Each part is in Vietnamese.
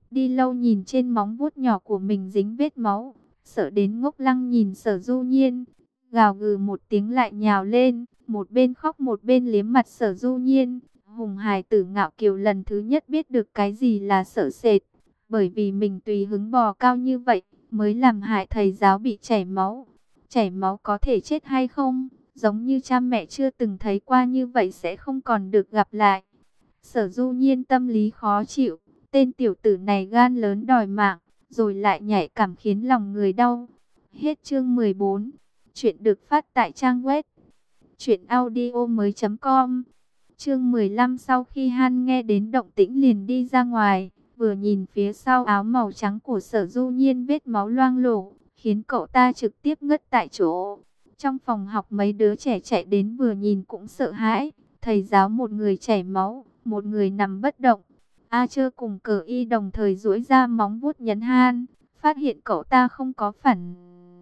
Đi lâu nhìn trên móng vuốt nhỏ của mình dính vết máu, sợ đến ngốc lăng nhìn Sở Du Nhiên, gào gừ một tiếng lại nhào lên, một bên khóc một bên liếm mặt Sở Du Nhiên. Hùng hài tử ngạo kiều lần thứ nhất biết được cái gì là sợ sệt, bởi vì mình tùy hứng bò cao như vậy, mới làm hại thầy giáo bị chảy máu. Chảy máu có thể chết hay không? Giống như cha mẹ chưa từng thấy qua như vậy sẽ không còn được gặp lại. Sở Du Nhiên tâm lý khó chịu, tên tiểu tử này gan lớn đòi mạng, rồi lại nhạy cảm khiến lòng người đau. Hết chương 14. Chuyện được phát tại trang web truyệnaudiomoi.com. Chương 15. Sau khi Han nghe đến động tĩnh liền đi ra ngoài, vừa nhìn phía sau áo màu trắng của Sở Du Nhiên vết máu loang lổ, khiến cậu ta trực tiếp ngất tại chỗ. Trong phòng học mấy đứa trẻ chạy đến vừa nhìn cũng sợ hãi, thầy giáo một người chảy máu, một người nằm bất động. A Chơ cùng Cờ Y đồng thời duỗi ra móng vuốt nhấn Han, phát hiện cậu ta không có phản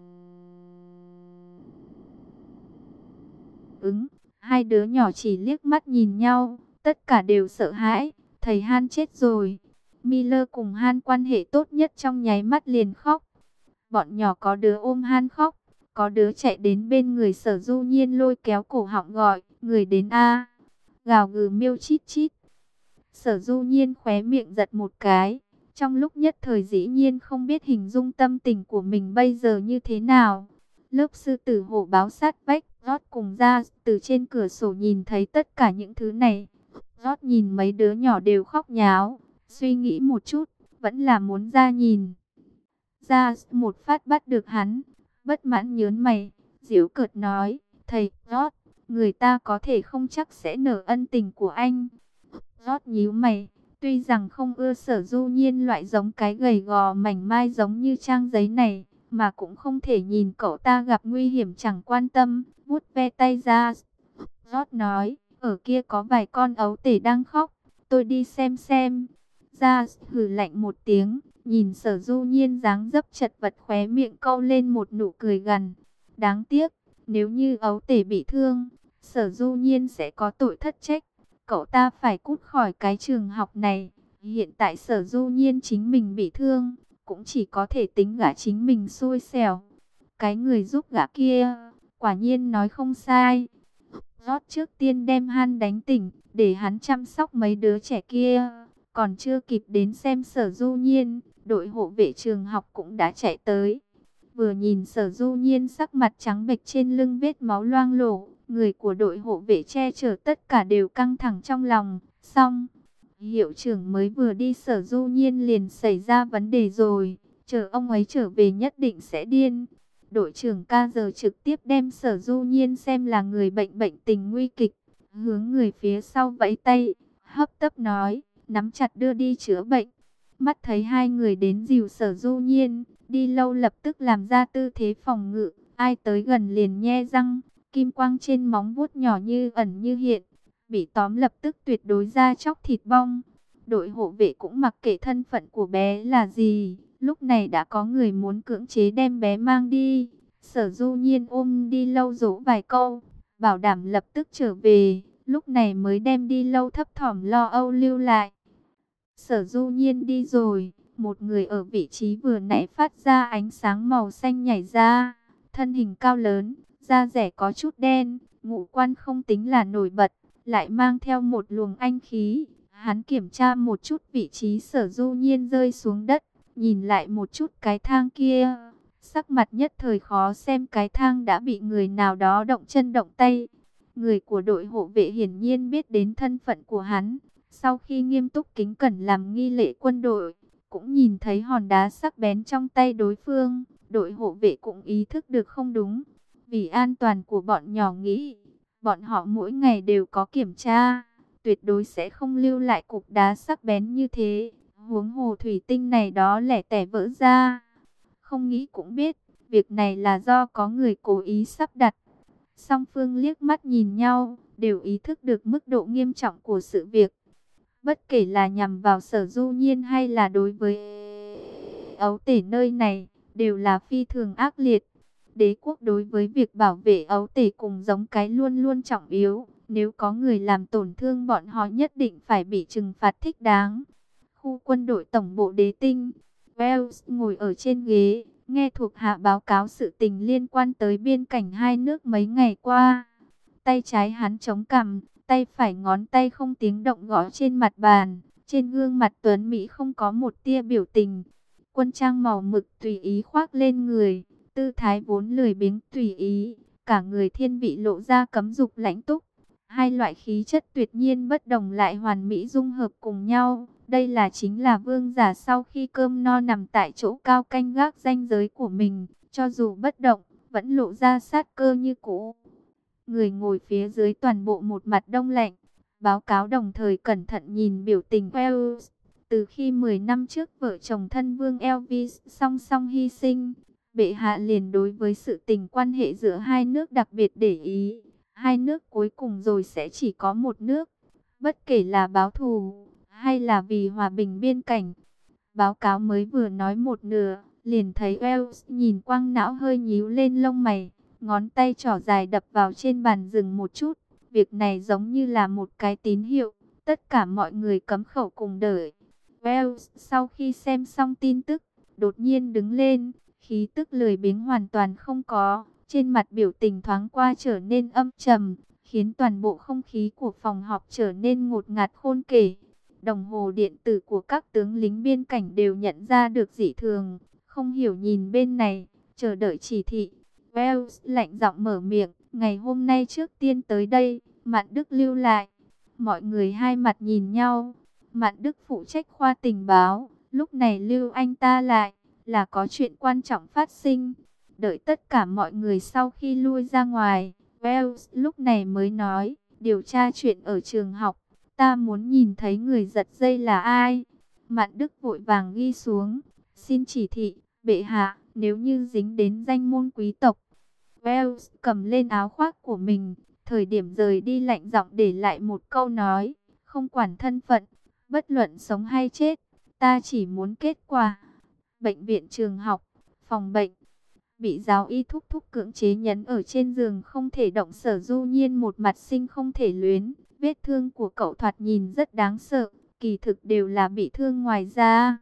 ứng. Hai đứa nhỏ chỉ liếc mắt nhìn nhau, tất cả đều sợ hãi, thầy Han chết rồi. Miller cùng Han quan hệ tốt nhất trong nháy mắt liền khóc. Bọn nhỏ có đứa ôm Han khóc, có đứa chạy đến bên người Sở Du Nhiên lôi kéo cổ họng gọi, người đến a. Gào gừ miêu chít chít. Sở Du Nhiên khóe miệng giật một cái, trong lúc nhất thời dĩ nhiên không biết hình dung tâm tình của mình bây giờ như thế nào. Lớp sư tử hổ báo sát vách, Rót cùng ra từ trên cửa sổ nhìn thấy tất cả những thứ này. Rót nhìn mấy đứa nhỏ đều khóc nháo, suy nghĩ một chút, vẫn là muốn ra nhìn. Ra một phát bắt được hắn, bất mãn nhớn mày, giễu cợt nói, thầy Rót, người ta có thể không chắc sẽ nợ ân tình của anh. Rót nhíu mày, tuy rằng không ưa Sở Du Nhiên loại giống cái gầy gò mảnh mai giống như trang giấy này, mà cũng không thể nhìn cậu ta gặp nguy hiểm chẳng quan tâm, vuốt ve tay ra. Rót nói, ở kia có vài con ấu tể đang khóc, tôi đi xem. Ra hừ lạnh một tiếng, nhìn Sở Du Nhiên dáng dấp chật vật khóe miệng câu lên một nụ cười gằn. Đáng tiếc, nếu như ấu tể bị thương, Sở Du Nhiên sẽ có tội thất trách. Cậu ta phải cút khỏi cái trường học này. Hiện tại Sở Du Nhiên chính mình bị thương, cũng chỉ có thể tính gã chính mình xui xẻo. Cái người giúp gã kia, quả nhiên nói không sai. Rót trước tiên đem Han đánh tỉnh, để hắn chăm sóc mấy đứa trẻ kia. Còn chưa kịp đến xem Sở Du Nhiên, đội hộ vệ trường học cũng đã chạy tới. Vừa nhìn Sở Du Nhiên sắc mặt trắng bệch trên lưng vết máu loang lổ, người của đội hộ vệ che chở tất cả đều căng thẳng trong lòng. Xong, hiệu trưởng mới vừa đi Sở Du Nhiên liền xảy ra vấn đề rồi, chờ ông ấy trở về nhất định sẽ điên. Đội trưởng Ca giờ trực tiếp đem Sở Du Nhiên xem là người bệnh bệnh tình nguy kịch, hướng người phía sau vẫy tay, hấp tấp nói, nắm chặt đưa đi chữa bệnh. Mắt thấy hai người đến dìu Sở Du Nhiên, Đi Lâu lập tức làm ra tư thế phòng ngự, ai tới gần liền nhe răng, kim quang trên móng vuốt nhỏ như ẩn như hiện, bị tóm lập tức tuyệt đối ra chóc thịt bong. Đội hộ vệ cũng mặc kệ thân phận của bé là gì, lúc này đã có người muốn cưỡng chế đem bé mang đi. Sở Du Nhiên ôm Đi Lâu dỗ vài câu, bảo đảm lập tức trở về, lúc này mới đem Đi Lâu thấp thỏm lo âu lưu lại. Sở Du Nhiên đi rồi, một người ở vị trí vừa nãy phát ra ánh sáng màu xanh nhảy ra, thân hình cao lớn, da dẻ có chút đen, ngũ quan không tính là nổi bật, lại mang theo một luồng anh khí. Hắn kiểm tra một chút vị trí Sở Du Nhiên rơi xuống đất, nhìn lại một chút cái thang kia, sắc mặt nhất thời khó xem, cái thang đã bị người nào đó động chân động tay. Người của đội hộ vệ hiển nhiên biết đến thân phận của hắn, sau khi nghiêm túc kính cẩn làm nghi lễ quân đội, cũng nhìn thấy hòn đá sắc bén trong tay đối phương, đội hộ vệ cũng ý thức được không đúng. Vì an toàn của bọn nhỏ nghĩ, bọn họ mỗi ngày đều có kiểm tra, tuyệt đối sẽ không lưu lại cục đá sắc bén như thế. Huống hồ thủy tinh này đó lẻ tẻ vỡ ra. Không nghĩ cũng biết, việc này là do có người cố ý sắp đặt. Song phương liếc mắt nhìn nhau, đều ý thức được mức độ nghiêm trọng của sự việc. Bất kể là nhằm vào Sở Du Nhiên hay là đối với ấu tể nơi này, đều là phi thường ác liệt. Đế quốc đối với việc bảo vệ ấu tể cùng giống cái luôn luôn trọng yếu. Nếu có người làm tổn thương bọn họ nhất định phải bị trừng phạt thích đáng. khu quân đội tổng bộ đế tinh. Wells ngồi ở trên ghế, nghe thuộc hạ báo cáo sự tình liên quan tới biên cảnh hai nước mấy ngày qua. Tay trái hắn chống cằm, tay phải ngón tay không tiếng động gõ trên mặt bàn. Trên gương mặt tuấn Mỹ không có một tia biểu tình. Quân trang màu mực tùy ý khoác lên người, tư thái vốn lười biếng tùy ý, cả người thiên vị lộ ra cấm dục lãnh túc. Hai loại khí chất tuyệt nhiên bất đồng lại hoàn mỹ dung hợp cùng nhau. Đây chính là vương giả sau khi cơm no nằm tại chỗ cao canh gác ranh giới của mình, cho dù bất động, vẫn lộ ra sát cơ như cũ. Người ngồi phía dưới toàn bộ một mặt đông lạnh, báo cáo đồng thời cẩn thận nhìn biểu tình Wells. Từ khi 10 năm trước vợ chồng thân vương Elvis song song hy sinh, bệ hạ liền đối với sự tình quan hệ giữa hai nước đặc biệt để ý. Hai nước cuối cùng rồi sẽ chỉ có một nước, bất kể là báo thù hay là vì hòa bình biên cảnh. Báo cáo mới vừa nói một nửa, liền thấy Wells nhìn quang não hơi nhíu lên lông mày, ngón tay trỏ dài đập vào trên bàn dừng một chút. Việc này giống như là một cái tín hiệu, tất cả mọi người cấm khẩu cùng đợi. Wells sau khi xem xong tin tức, đột nhiên đứng lên, khí tức lười biếng hoàn toàn không có, trên mặt biểu tình thoáng qua trở nên âm trầm, khiến toàn bộ không khí của phòng họp trở nên ngột ngạt khôn kể. Đồng hồ điện tử của các tướng lính biên cảnh đều nhận ra được dị thường, không hiểu nhìn bên này, chờ đợi chỉ thị. Wells lạnh giọng mở miệng, ngày hôm nay trước tiên tới đây, Mạn Đức lưu lại. Mọi người hai mặt nhìn nhau. Mạn Đức phụ trách khoa tình báo, lúc này lưu anh ta lại, là có chuyện quan trọng phát sinh. Đợi tất cả mọi người sau khi lui ra ngoài, Wells lúc này mới nói, điều tra chuyện ở trường học, ta muốn nhìn thấy người giật dây là ai. Mạn Đức vội vàng ghi xuống, xin chỉ thị, bệ hạ, nếu như dính đến danh môn quý tộc. Wells cầm lên áo khoác của mình, thời điểm rời đi lạnh giọng để lại một câu nói, không quản thân phận, bất luận sống hay chết, ta chỉ muốn kết quả. Bệnh viện trường học, phòng bệnh, bị giáo y thúc thúc cưỡng chế nhấn ở trên giường không thể động. Sở Du Nhiên một mặt sinh không thể luyến, vết thương của cậu thoạt nhìn rất đáng sợ, kỳ thực đều là bị thương ngoài da.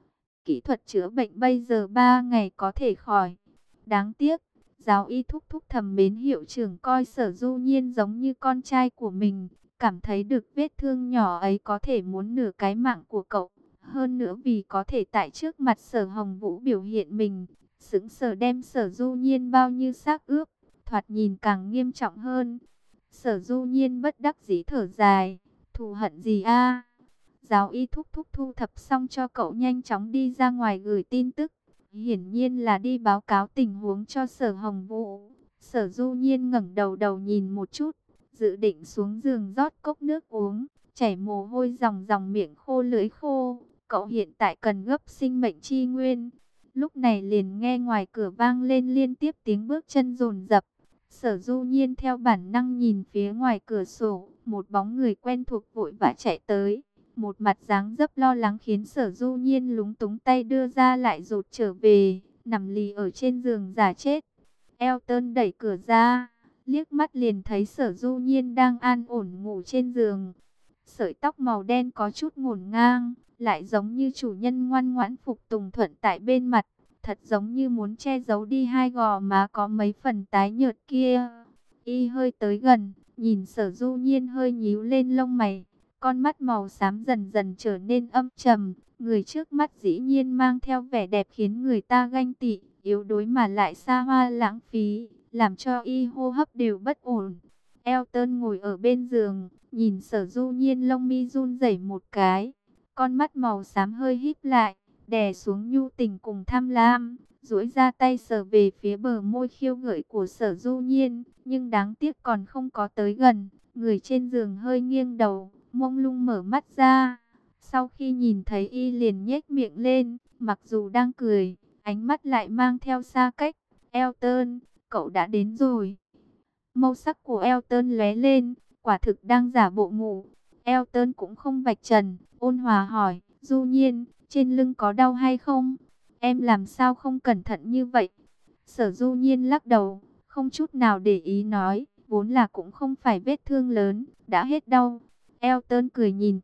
Kỹ thuật chữa bệnh bây giờ 3 ngày có thể khỏi. Đáng tiếc, giáo y thúc thúc thầm mến hiệu trưởng coi Sở Du Nhiên giống như con trai của mình, cảm thấy được vết thương nhỏ ấy có thể muốn nửa cái mạng của cậu. Hơn nữa vì có thể tại trước mặt Sở Hồng Vũ biểu hiện mình, sững sờ đem Sở Du Nhiên bao như xác ướp, thoạt nhìn càng nghiêm trọng hơn. Sở Du Nhiên bất đắc dĩ thở dài, thù hận gì a? Giáo y thúc thúc thu thập xong cho cậu nhanh chóng đi ra ngoài gửi tin tức. Hiển nhiên là đi báo cáo tình huống cho Sở Hồng Vũ. Sở Du Nhiên ngẩng đầu nhìn một chút, dự định xuống giường rót cốc nước uống, chảy mồ hôi ròng ròng, miệng khô lưỡi khô. Cậu hiện tại cần gấp sinh mệnh chi nguyên. Lúc này liền nghe ngoài cửa vang lên liên tiếp tiếng bước chân dồn dập. Sở Du Nhiên theo bản năng nhìn phía ngoài cửa sổ, một bóng người quen thuộc vội vã chạy tới. Một mặt dáng dấp lo lắng khiến Sở Du Nhiên lúng túng, tay đưa ra lại rụt trở về, nằm lì ở trên giường giả chết. Elton đẩy cửa ra, liếc mắt liền thấy Sở Du Nhiên đang an ổn ngủ trên giường. Sợi tóc màu đen có chút ngổn ngang, lại giống như chủ nhân ngoan ngoãn phục tùng thuận tại bên mặt, thật giống như muốn che giấu đi hai gò má có mấy phần tái nhợt kia. Y hơi tới gần, nhìn Sở Du Nhiên hơi nhíu lên lông mày, con mắt màu xám dần dần trở nên âm trầm. Người trước mắt dĩ nhiên mang theo vẻ đẹp khiến người ta ganh tị, yếu đuối mà lại xa hoa lãng phí, làm cho Y hô hấp đều bất ổn. Elton ngồi ở bên giường, nhìn Sở Du Nhiên, lông mi run rẩy một cái, con mắt màu xám hơi híp lại, đè xuống nhu tình cùng tham lam, duỗi ra tay sờ về phía bờ môi khiêu gợi của Sở Du Nhiên, nhưng đáng tiếc còn không có tới gần. Người trên giường hơi nghiêng đầu, mông lung mở mắt ra. Sau khi nhìn thấy Y liền nhếch miệng lên, mặc dù đang cười, ánh mắt lại mang theo xa cách. Elton, cậu đã đến rồi. Màu sắc của Elton lóe lên, quả thực đang giả bộ ngủ. Elton cũng không vạch trần, ôn hòa hỏi, Du Nhiên, trên lưng có đau hay không? Em làm sao không cẩn thận như vậy? Sở Du Nhiên lắc đầu, không chút nào để ý nói, vốn là cũng không phải vết thương lớn, đã hết đau. Elton cười nhìn cậu,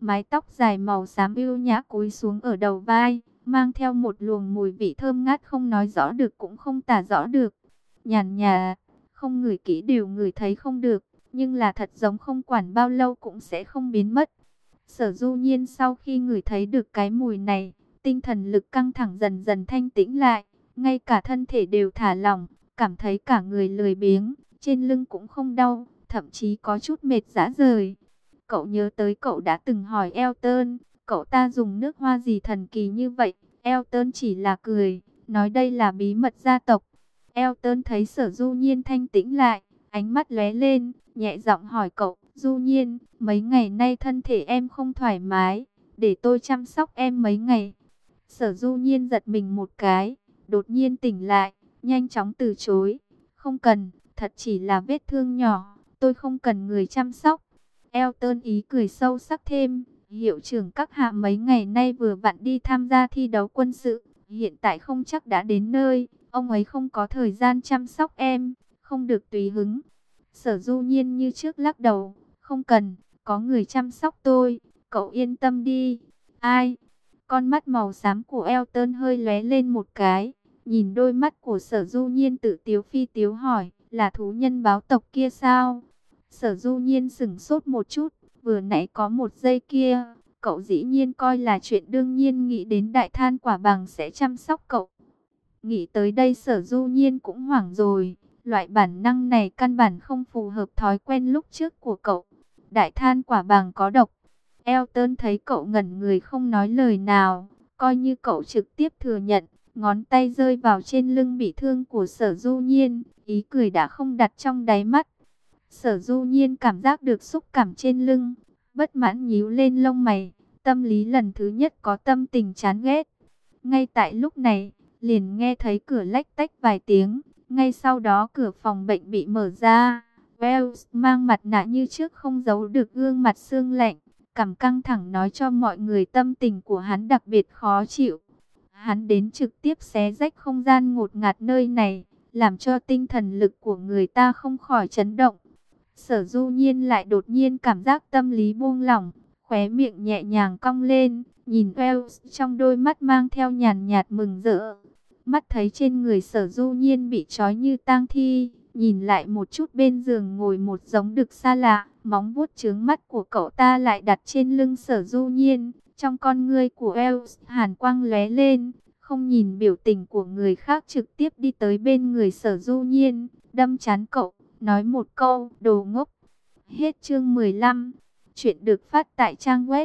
mái tóc dài màu xám ưu nhã cúi xuống ở đầu vai, mang theo một luồng mùi vị thơm ngát không nói rõ được cũng không tả rõ được. Nhàn nhạt, không ngửi kỹ đều ngửi thấy không được, nhưng là thật giống không quản bao lâu cũng sẽ không biến mất. Sở Du Nhiên sau khi ngửi thấy được cái mùi này, tinh thần lực căng thẳng dần dần thanh tĩnh lại, ngay cả thân thể đều thả lỏng, cảm thấy cả người lười biếng, trên lưng cũng không đau, thậm chí có chút mệt rã rời. Cậu nhớ tới cậu đã từng hỏi Elton, cậu ta dùng nước hoa gì thần kỳ như vậy. Elton chỉ là cười, nói đây là bí mật gia tộc. Elton thấy Sở Du Nhiên thanh tĩnh lại, ánh mắt lóe lên, nhẹ giọng hỏi cậu, Du Nhiên, mấy ngày nay thân thể em không thoải mái, để tôi chăm sóc em mấy ngày. Sở Du Nhiên giật mình một cái, đột nhiên tỉnh lại, nhanh chóng từ chối. Không cần, thật chỉ là vết thương nhỏ, tôi không cần người chăm sóc. Elton ý cười sâu sắc thêm, hiệu trưởng các hạ mấy ngày nay vừa vặn đi tham gia thi đấu quân sự, hiện tại không chắc đã đến nơi, ông ấy không có thời gian chăm sóc em, không được tùy hứng. Sở Du Nhiên như trước lắc đầu, không cần, có người chăm sóc tôi, cậu yên tâm đi. Ai? Con mắt màu xám của Elton hơi lóe lên một cái, nhìn đôi mắt của Sở Du Nhiên tự tiếu phi tiếu hỏi, là thú nhân báo tộc kia sao? Sở Du Nhiên sững sốt một chút, vừa nãy có một giây kia, cậu dĩ nhiên coi là chuyện đương nhiên nghĩ đến Đại Than Quả Bằng sẽ chăm sóc cậu. Nghĩ tới đây Sở Du Nhiên cũng hoảng rồi, loại bản năng này căn bản không phù hợp thói quen lúc trước của cậu. Đại Than Quả Bằng có độc. Elton thấy cậu ngẩn người không nói lời nào, coi như cậu trực tiếp thừa nhận, ngón tay rơi vào trên lưng bị thương của Sở Du Nhiên, ý cười đã không đặt trong đáy mắt. Sở Du Nhiên cảm giác được xúc cảm trên lưng, bất mãn nhíu lên lông mày, tâm lý lần thứ nhất có tâm tình chán ghét. Ngay tại lúc này, liền nghe thấy cửa lách tách vài tiếng, ngay sau đó cửa phòng bệnh bị mở ra. Wells mang mặt nạ như trước không giấu được gương mặt sương lạnh, cằm căng thẳng nói cho mọi người tâm tình của hắn đặc biệt khó chịu. Hắn đến trực tiếp xé rách không gian ngột ngạt nơi này, làm cho tinh thần lực của người ta không khỏi chấn động. Sở Du Nhiên lại đột nhiên cảm giác tâm lý buông lỏng, khóe miệng nhẹ nhàng cong lên, nhìn Wells trong đôi mắt mang theo nhàn nhạt mừng rỡ. Mắt thấy trên người Sở Du Nhiên bị trói như tang thi, nhìn lại một chút bên giường ngồi một giống đực xa lạ, móng vuốt trướng mắt của cậu ta lại đặt trên lưng Sở Du Nhiên, trong con ngươi của Wells hàn quang lóe lên, không nhìn biểu tình của người khác trực tiếp đi tới bên người Sở Du Nhiên, đâm trán cậu, nói một câu, đồ ngốc. Hết chương 15. Chuyện được phát tại trang web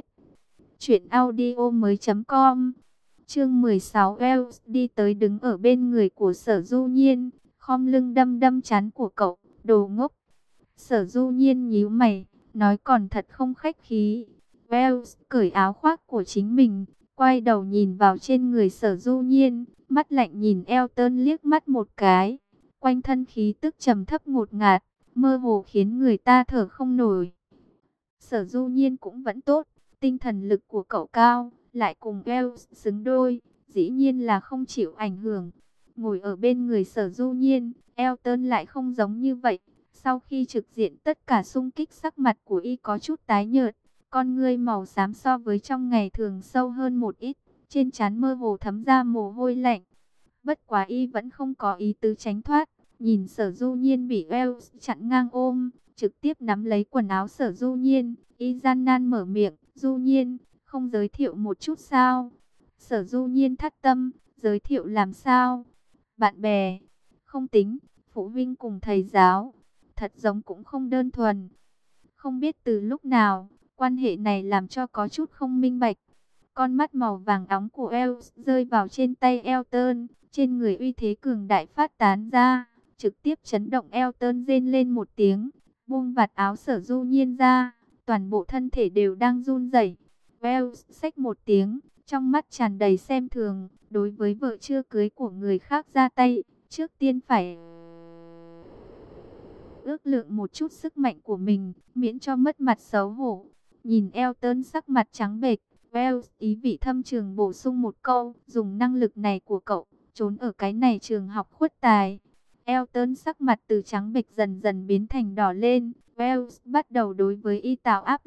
truyệnaudiomoi.com. Chương 16, Wells đi tới đứng ở bên người của Sở Du Nhiên, khom lưng đâm đâm trán của cậu, đồ ngốc. Sở Du Nhiên nhíu mày, nói còn thật không khách khí. Wells cởi áo khoác của chính mình, quay đầu nhìn vào trên người Sở Du Nhiên, mắt lạnh nhìn Elton liếc mắt một cái. Quanh thân khí tức trầm thấp ngột ngạt, mơ hồ khiến người ta thở không nổi. Sở Du Nhiên cũng vẫn tốt, tinh thần lực của cậu cao, lại cùng Wells xứng đôi, dĩ nhiên là không chịu ảnh hưởng. Ngồi ở bên người Sở Du Nhiên, Elton lại không giống như vậy. Sau khi trực diện tất cả xung kích, sắc mặt của y có chút tái nhợt, con ngươi màu xám so với trong ngày thường sâu hơn một ít, trên trán mơ hồ thấm ra mồ hôi lạnh. Bất quá y vẫn không có ý tứ tránh thoát, nhìn Sở Du Nhiên bị Wells chặn ngang ôm, trực tiếp nắm lấy quần áo Sở Du Nhiên, y gian nan mở miệng, Du Nhiên, không giới thiệu một chút sao? Sở Du Nhiên thắt tâm, giới thiệu làm sao? Bạn bè, không tính, phụ huynh cùng thầy giáo, thật giống cũng không đơn thuần. Không biết từ lúc nào, quan hệ này làm cho có chút không minh bạch. Con mắt màu vàng óng của Wells rơi vào trên tay Elton, trên người uy thế cường đại phát tán ra, trực tiếp chấn động Elton rên lên một tiếng, buông vạt áo Sở Du Nhiên ra, toàn bộ thân thể đều đang run rẩy. Wells xách một tiếng, trong mắt tràn đầy xem thường, đối với vợ chưa cưới của người khác ra tay, trước tiên phải ước lượng một chút sức mạnh của mình, miễn cho mất mặt xấu hổ. Nhìn Elton sắc mặt trắng bệch, Wells ý vị thâm trường bổ sung một câu, dùng năng lực này của cậu, trốn ở cái này trường học khuất tài. Elton sắc mặt từ trắng bệch dần dần biến thành đỏ lên, Wells bắt đầu đối với y tạo áp lực,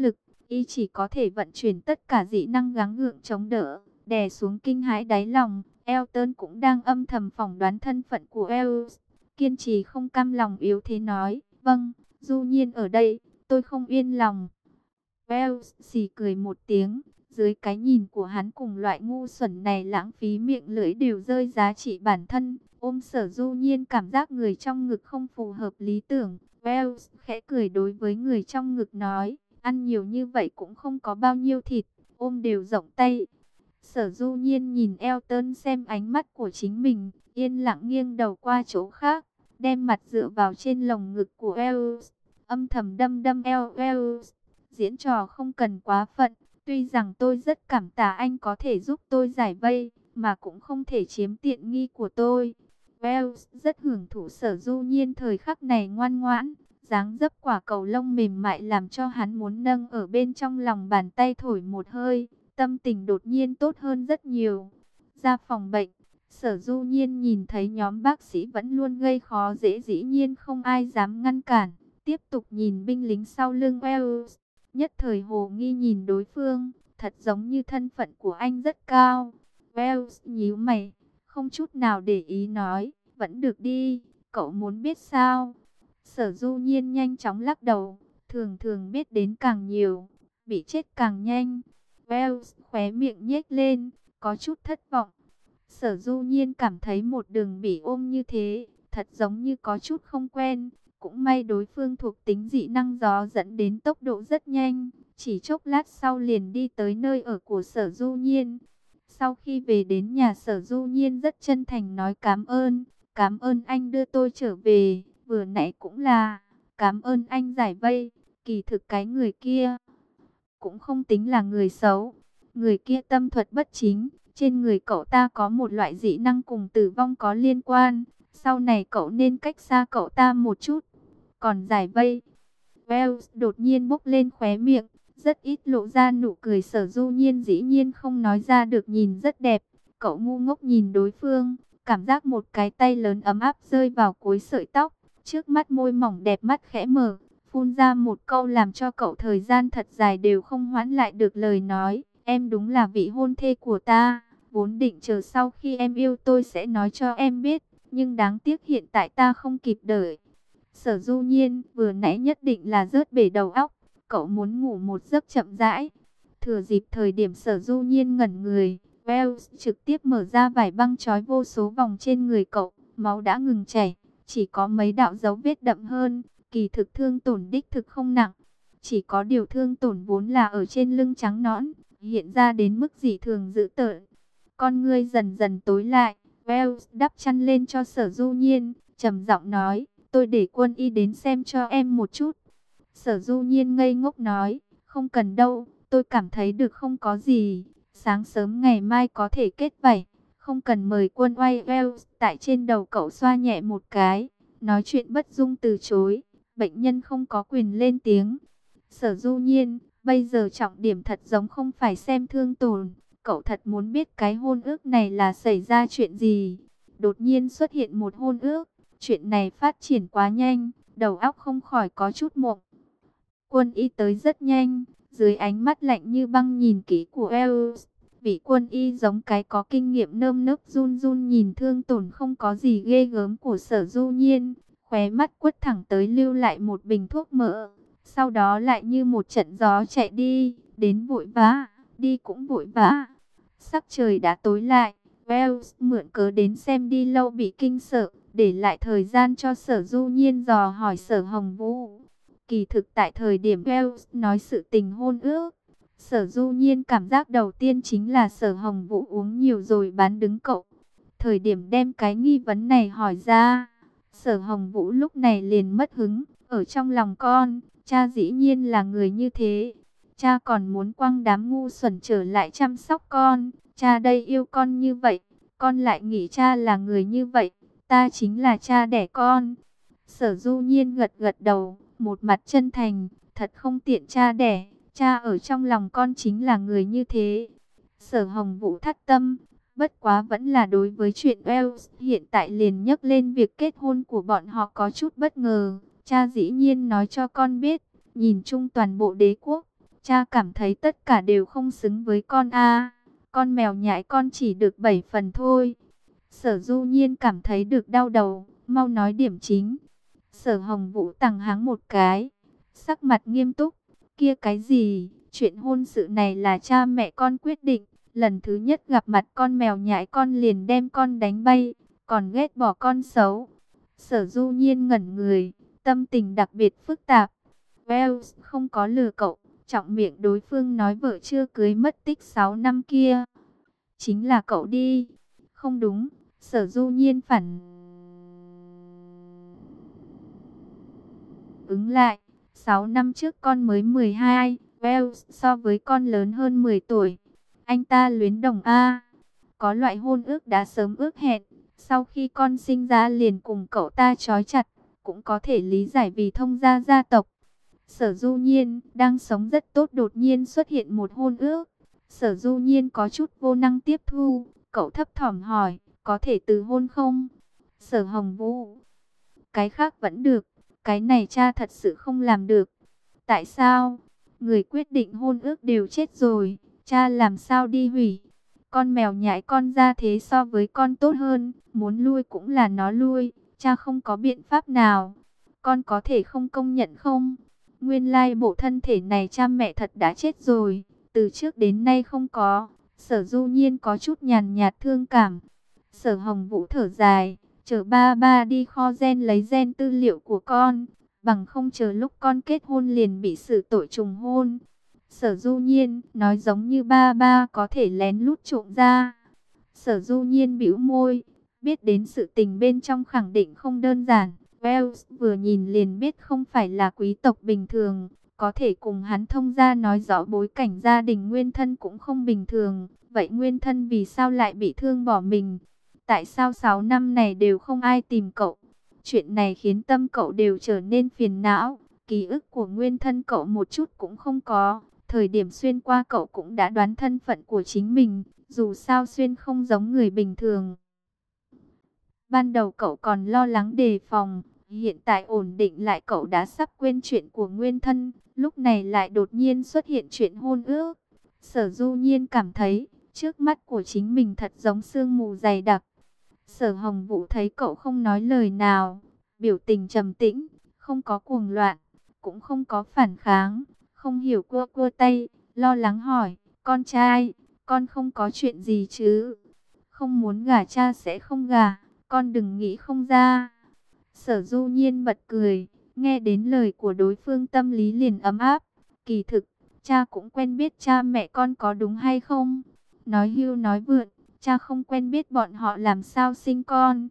y chỉ có thể vận chuyển tất cả dị năng gắng gượng chống đỡ, đè xuống kinh hãi đáy lòng. Elton cũng đang âm thầm phỏng đoán thân phận của Wells, kiên trì không cam lòng yếu thế nói, vâng, Du Nhiên ở đây, tôi không yên lòng. Wells xì cười một tiếng, dưới cái nhìn của hắn cùng loại ngu xuẩn này lãng phí miệng lưỡi đều rơi giá trị bản thân. Ôm Sở Du Nhiên cảm giác người trong ngực không phù hợp lý tưởng. Wells khẽ cười đối với người trong ngực nói, ăn nhiều như vậy cũng không có bao nhiêu thịt, ôm đều rộng tay. Sở Du Nhiên nhìn Elton xem ánh mắt của chính mình, yên lặng nghiêng đầu qua chỗ khác, đem mặt dựa vào trên lồng ngực của Wells, âm thầm đâm đâm eo Wells. Diễn trò không cần quá phận, tuy rằng tôi rất cảm tạ anh có thể giúp tôi giải vây, mà cũng không thể chiếm tiện nghi của tôi. Wells rất hưởng thụ Sở Du Nhiên thời khắc này ngoan ngoãn, dáng dấp quả cầu lông mềm mại làm cho hắn muốn nâng ở bên trong lòng bàn tay thổi một hơi, tâm tình đột nhiên tốt hơn rất nhiều. Ra phòng bệnh, Sở Du Nhiên nhìn thấy nhóm bác sĩ vẫn luôn gây khó dễ, dĩ nhiên không ai dám ngăn cản, tiếp tục nhìn binh lính sau lưng Wells. Nhất thời hồ nghi nhìn đối phương, thật giống như thân phận của anh rất cao. Wells nhíu mày, không chút nào để ý nói, vẫn được đi, cậu muốn biết sao? Sở Du Nhiên nhanh chóng lắc đầu, thường thường biết đến càng nhiều, bị chết càng nhanh. Wells khóe miệng nhếch lên, có chút thất vọng. Sở Du Nhiên cảm thấy một đường bị ôm như thế, thật giống như có chút không quen. Cũng may đối phương thuộc tính dị năng gió dẫn đến tốc độ rất nhanh, chỉ chốc lát sau liền đi tới nơi ở của Sở Du Nhiên. Sau khi về đến nhà, Sở Du Nhiên rất chân thành nói cảm ơn anh đưa tôi trở về, vừa nãy cũng là, cảm ơn anh giải vây, kỳ thực cái người kia cũng không tính là người xấu, người kia tâm thuật bất chính, trên người cậu ta có một loại dị năng cùng tử vong có liên quan, sau này cậu nên cách xa cậu ta một chút. Còn giải vây, Wells đột nhiên bốc lên khóe miệng, rất ít lộ ra nụ cười. Sở Du Nhiên dĩ nhiên không nói ra được, nhìn rất đẹp. Cậu ngu ngốc nhìn đối phương, cảm giác một cái tay lớn ấm áp rơi vào cuối sợi tóc, trước mắt môi mỏng đẹp mắt khẽ mở, phun ra một câu làm cho cậu thời gian thật dài đều không hoãn lại được lời nói. Em đúng là vị hôn thê của ta, vốn định chờ sau khi em yêu tôi sẽ nói cho em biết, nhưng đáng tiếc hiện tại ta không kịp đợi. Sở Du Nhiên vừa nãy nhất định là rớt bể đầu óc, cậu muốn ngủ một giấc chậm rãi. Thừa dịp thời điểm Sở Du Nhiên ngẩn người, Wells trực tiếp mở ra vải băng trói vô số vòng trên người cậu, máu đã ngừng chảy, chỉ có mấy đạo dấu vết đậm hơn, kỳ thực thương tổn đích thực không nặng. Chỉ có điều thương tổn vốn là ở trên lưng trắng nõn, hiện ra đến mức dị thường dữ tợn. Con ngươi dần dần tối lại, Wells đắp chăn lên cho Sở Du Nhiên, trầm giọng nói, tôi để quân y đến xem cho em một chút. Sở Du Nhiên ngây ngốc nói, không cần đâu, tôi cảm thấy được không có gì, sáng sớm ngày mai có thể kết vảy, không cần mời quân oai. Wells tại trên đầu cậu xoa nhẹ một cái, nói chuyện bất dung từ chối, bệnh nhân không có quyền lên tiếng. Sở Du Nhiên, bây giờ trọng điểm thật giống không phải xem thương tổn, cậu thật muốn biết cái hôn ước này là xảy ra chuyện gì. Đột nhiên xuất hiện một hôn ước, chuyện này phát triển quá nhanh, đầu óc không khỏi có chút mộng. Quân y tới rất nhanh, dưới ánh mắt lạnh như băng nhìn kỹ của Wells, vị quân y giống cái có kinh nghiệm nơm nớp run run nhìn thương tổn không có gì ghê gớm của Sở Du Nhiên, khóe mắt quất thẳng tới lưu lại một bình thuốc mỡ, sau đó lại như một trận gió chạy đi, đến vội vã, đi cũng vội vã. Sắc trời đã tối lại, Wells mượn cớ đến xem đi lâu bị kinh sợ, để lại thời gian cho Sở Du Nhiên dò hỏi Sở Hồng Vũ. Kỳ thực tại thời điểm Wells nói sự tình hôn ước, Sở Du Nhiên cảm giác đầu tiên chính là Sở Hồng Vũ uống nhiều rồi bán đứng cậu. Thời điểm đem cái nghi vấn này hỏi ra, Sở Hồng Vũ lúc này liền mất hứng, ở trong lòng con, cha dĩ nhiên là người như thế. Cha còn muốn quăng đám ngu xuẩn trở lại chăm sóc con, cha đây yêu con như vậy, con lại nghĩ cha là người như vậy, ta chính là cha đẻ con. Sở Du Nhiên gật gật đầu, một mặt chân thành, thật không tiện cha đẻ, cha ở trong lòng con chính là người như thế. Sở Hồng Vũ thắt tâm, bất quá vẫn là đối với chuyện Wells hiện tại liền nhắc lên việc kết hôn của bọn họ có chút bất ngờ. Cha dĩ nhiên nói cho con biết, nhìn chung toàn bộ đế quốc, Cha cảm thấy tất cả đều không xứng với con a. Con mèo nhãi con chỉ được 7 phần thôi. Sở Du Nhiên cảm thấy được đau đầu, mau nói điểm chính. Sở Hồng Vũ tằng hắng một cái, sắc mặt nghiêm túc. Kia cái gì, chuyện hôn sự này là cha mẹ con quyết định. Lần thứ nhất gặp mặt con mèo nhãi con liền đem con đánh bay, còn ghét bỏ con xấu. Sở Du Nhiên ngẩn người, tâm tình đặc biệt phức tạp. Wells không có lừa cậu, trọng miệng đối phương nói vợ chưa cưới mất tích 6 năm kia. Chính là cậu đi. Không đúng, Sở Du Nhiên phản ứng lại. 6 năm trước con mới 12, Wells so với con lớn hơn 10 tuổi. Anh ta luyến đồng A. Có loại hôn ước đã sớm ước hẹn. Sau khi con sinh ra liền cùng cậu ta trói chặt. Cũng có thể lý giải vì thông gia gia tộc. Sở Du Nhiên đang sống rất tốt đột nhiên xuất hiện một hôn ước. Sở Du Nhiên có chút vô năng tiếp thu. Cậu thấp thỏm hỏi, có thể từ hôn không? Sở Hồng Vũ, cái khác vẫn được. Cái này cha thật sự không làm được. Tại sao? Người quyết định hôn ước đều chết rồi. Cha làm sao đi hủy? Con mèo nhãi con ra thế so với con tốt hơn. Muốn lui cũng là nó lui. Cha không có biện pháp nào. Con có thể không công nhận không? Nguyên lai bộ thân thể này cha mẹ thật đã chết rồi. Từ trước đến nay không có. Sở Du Nhiên có chút nhàn nhạt thương cảm. Sở Hồng Vũ thở dài. Chờ ba ba đi kho gen lấy gen tư liệu của con. Bằng không chờ lúc con kết hôn liền bị xử tội trùng hôn. Sở Du Nhiên nói giống như ba ba có thể lén lút trộm ra. Sở Du Nhiên bĩu môi. Biết đến sự tình bên trong khẳng định không đơn giản. Wells vừa nhìn liền biết không phải là quý tộc bình thường. Có thể cùng hắn thông gia nói rõ bối cảnh gia đình nguyên thân cũng không bình thường. Vậy nguyên thân vì sao lại bị thương bỏ mình? Tại sao 6 năm này đều không ai tìm cậu? Chuyện này khiến tâm cậu đều trở nên phiền não. Ký ức của nguyên thân cậu một chút cũng không có. Thời điểm xuyên qua cậu cũng đã đoán thân phận của chính mình. Dù sao xuyên không giống người bình thường. Ban đầu cậu còn lo lắng đề phòng. Hiện tại ổn định lại cậu đã sắp quên chuyện của nguyên thân. Lúc này lại đột nhiên xuất hiện chuyện hôn ước. Sở Du Nhiên cảm thấy trước mắt của chính mình thật giống sương mù dày đặc. Sở Hồng Vũ thấy cậu không nói lời nào, biểu tình trầm tĩnh, không có cuồng loạn, cũng không có phản kháng, không hiểu cua cua tay, lo lắng hỏi, con trai, con không có chuyện gì chứ? Không muốn gả cha sẽ không gả, con đừng nghĩ không ra. Sở Du Nhiên bật cười, nghe đến lời của đối phương tâm lý liền ấm áp, kỳ thực, cha cũng quen biết cha mẹ con có đúng hay không? Nói hưu nói vượn. Cha không quen biết bọn họ làm sao sinh con.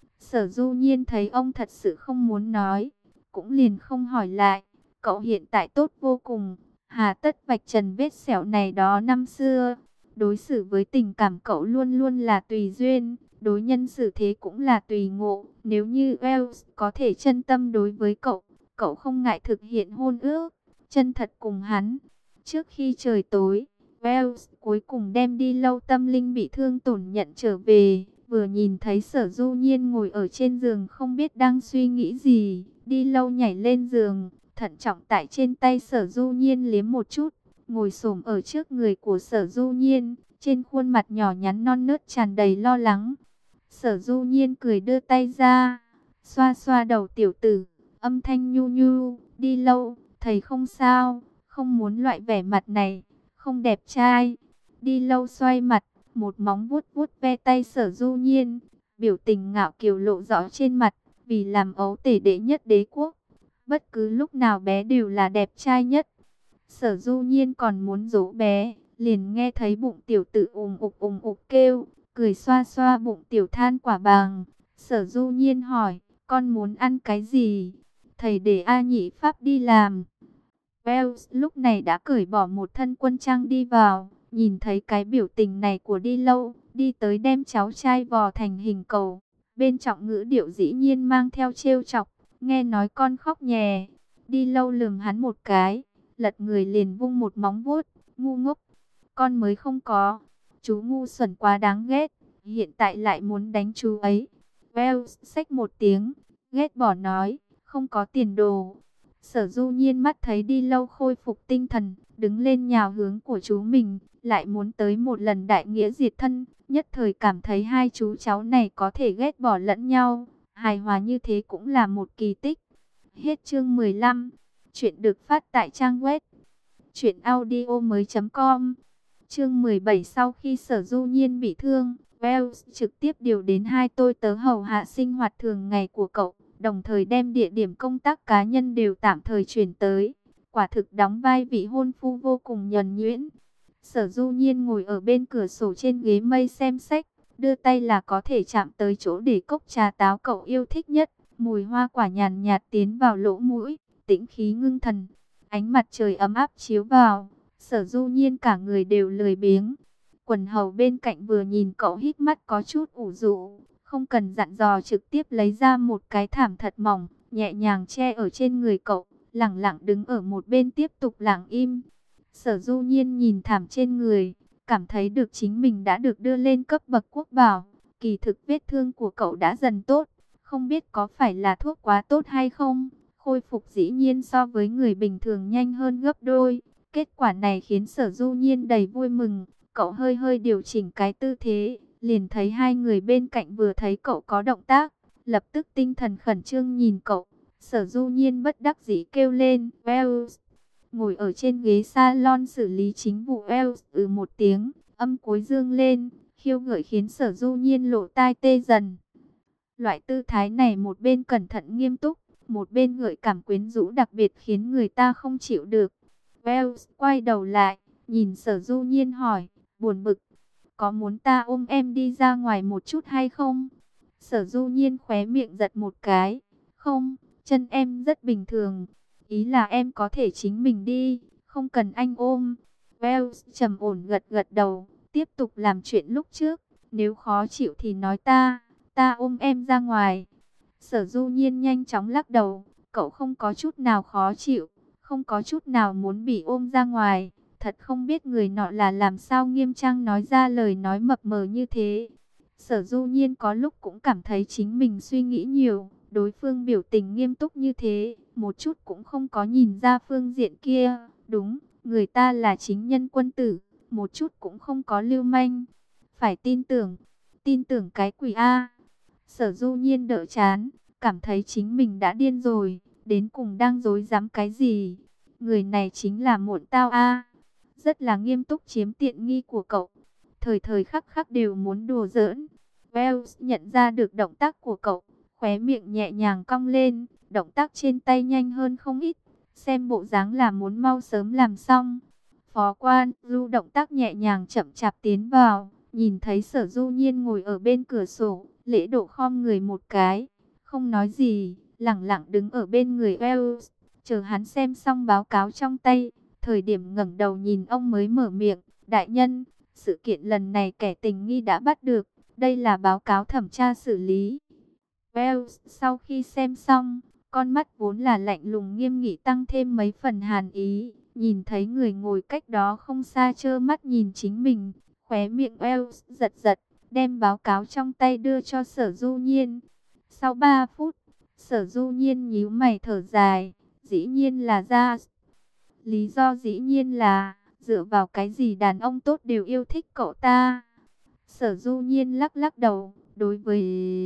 Sở Du Nhiên thấy ông thật sự không muốn nói, cũng liền không hỏi lại. Cậu hiện tại tốt vô cùng, hà tất vạch trần vết sẹo này đó năm xưa. Đối xử với tình cảm cậu luôn luôn là tùy duyên, đối nhân xử thế cũng là tùy ngộ. Nếu như Wells có thể chân tâm đối với cậu, cậu không ngại thực hiện hôn ước, chân thật cùng hắn. Trước khi trời tối, Wells cuối cùng đem đi lâu tâm linh bị thương tổn nhận trở về. Vừa nhìn thấy Sở Du Nhiên ngồi ở trên giường không biết đang suy nghĩ gì. Đi lâu nhảy lên giường, thận trọng tại trên tay Sở Du Nhiên liếm một chút. Ngồi xổm ở trước người của Sở Du Nhiên, trên khuôn mặt nhỏ nhắn non nớt tràn đầy lo lắng. Sở Du Nhiên cười đưa tay ra, xoa xoa đầu tiểu tử, âm thanh nhu nhu, đi lâu, thầy không sao, không muốn loại vẻ mặt này. Không đẹp trai. Đi lâu xoay mặt, một móng vuốt vuốt ve tay Sở Du Nhiên, biểu tình ngạo kiều lộ rõ trên mặt, vì làm ấu tể đệ nhất đế quốc, bất cứ lúc nào bé đều là đẹp trai nhất. Sở Du Nhiên còn muốn dỗ bé, liền nghe thấy bụng tiểu tử ùng ục kêu, cười xoa xoa bụng tiểu than quả bàng. Sở Du Nhiên hỏi, con muốn ăn cái gì? Thầy để A Nhị Pháp đi làm. Wells lúc này đã cởi bỏ một thân quân trang đi vào, nhìn thấy cái biểu tình này của đi lâu, đi tới đem cháu trai vò thành hình cầu. Bên trọng ngữ điệu dĩ nhiên mang theo trêu chọc, nghe nói con khóc nhè. Đi lâu lườm hắn một cái, lật người liền vung một móng vuốt, ngu ngốc. Con mới không có, chú ngu xuẩn quá đáng ghét, hiện tại lại muốn đánh chú ấy. Wells xách một tiếng, ghét bỏ nói, không có tiền đồ. Sở Du Nhiên mắt thấy đi lâu khôi phục tinh thần, đứng lên nhào hướng của chú mình, lại muốn tới một lần đại nghĩa diệt thân, nhất thời cảm thấy hai chú cháu này có thể ghét bỏ lẫn nhau, hài hòa như thế cũng là một kỳ tích. Hết chương 15. Chuyện được phát tại trang web truyệnaudiomoi.com. Chương 17. Sau khi Sở Du Nhiên bị thương, Wells trực tiếp điều đến hai tôi tớ hầu hạ sinh hoạt thường ngày của cậu, đồng thời đem địa điểm công tác cá nhân đều tạm thời chuyển tới. Quả thực đóng vai vị hôn phu vô cùng nhuần nhuyễn. Sở Du Nhiên ngồi ở bên cửa sổ trên ghế mây xem sách, đưa tay là có thể chạm tới chỗ để cốc trà táo cậu yêu thích nhất. Mùi hoa quả nhàn nhạt tiến vào lỗ mũi, tĩnh khí ngưng thần. Ánh mặt trời ấm áp chiếu vào, Sở Du Nhiên cả người đều lười biếng. Quần hầu bên cạnh vừa nhìn cậu hít mắt có chút ủ rũ, không cần dặn dò trực tiếp lấy ra một cái thảm thật mỏng, nhẹ nhàng che ở trên người cậu, lẳng lặng đứng ở một bên tiếp tục lặng im. Sở Du Nhiên nhìn thảm trên người, cảm thấy được chính mình đã được đưa lên cấp bậc quốc bảo. Kỳ thực vết thương của cậu đã dần tốt, không biết có phải là thuốc quá tốt hay không. Khôi phục dĩ nhiên so với người bình thường nhanh hơn gấp đôi. Kết quả này khiến Sở Du Nhiên đầy vui mừng. Cậu hơi hơi điều chỉnh cái tư thế, liền thấy hai người bên cạnh vừa thấy cậu có động tác, lập tức tinh thần khẩn trương nhìn cậu. Sở Du Nhiên bất đắc dĩ kêu lên, Wells. Ngồi ở trên ghế salon xử lý chính vụ, Wells một tiếng, âm cuối dương lên, khiêu gợi khiến Sở Du Nhiên lộ tai tê dần. Loại tư thái này một bên cẩn thận nghiêm túc, một bên gợi cảm quyến rũ đặc biệt khiến người ta không chịu được. Wells quay đầu lại, nhìn Sở Du Nhiên hỏi, buồn bực, có muốn ta ôm em đi ra ngoài một chút hay không? Sở Du Nhiên khóe miệng giật một cái, không, chân em rất bình thường, ý là em có thể chính mình đi, không cần anh ôm. Wells trầm ổn gật gật đầu, tiếp tục làm chuyện lúc trước, nếu khó chịu thì nói ta ôm em ra ngoài. Sở Du Nhiên nhanh chóng lắc đầu, cậu không có chút nào khó chịu, không có chút nào muốn bị ôm ra ngoài. Thật không biết người nọ là làm sao nghiêm trang nói ra lời nói mập mờ như thế. Sở Du Nhiên có lúc cũng cảm thấy chính mình suy nghĩ nhiều. Đối phương biểu tình nghiêm túc như thế, một chút cũng không có nhìn ra phương diện kia. Đúng, người ta là chính nhân quân tử, một chút cũng không có lưu manh. Phải tin tưởng cái quỷ A. Sở Du Nhiên đỡ chán, cảm thấy chính mình đã điên rồi, đến cùng đang dối dám cái gì. Người này chính là muộn tao A. Rất là nghiêm túc chiếm tiện nghi của cậu. Thời thời khắc khắc đều muốn đùa giỡn. Wells nhận ra được động tác của cậu, khóe miệng nhẹ nhàng cong lên, động tác trên tay nhanh hơn không ít, xem bộ dáng là muốn mau sớm làm xong. Phó quan Du động tác nhẹ nhàng chậm chạp tiến vào, nhìn thấy Sở Du Nhiên ngồi ở bên cửa sổ, lễ độ khom người một cái, không nói gì, lẳng lặng đứng ở bên người Wells, chờ hắn xem xong báo cáo trong tay. Thời điểm ngẩng đầu nhìn ông mới mở miệng, đại nhân, sự kiện lần này kẻ tình nghi đã bắt được, đây là báo cáo thẩm tra xử lý. Wells sau khi xem xong, con mắt vốn là lạnh lùng nghiêm nghị tăng thêm mấy phần hàn ý, nhìn thấy người ngồi cách đó không xa trơ mắt nhìn chính mình, khóe miệng Wells giật giật, đem báo cáo trong tay đưa cho Sở Du Nhiên. Sau 3 phút, Sở Du Nhiên nhíu mày thở dài, dĩ nhiên là ra. Lý do dĩ nhiên là, dựa vào cái gì đàn ông tốt đều yêu thích cậu ta. Sở Du Nhiên lắc lắc đầu, đối với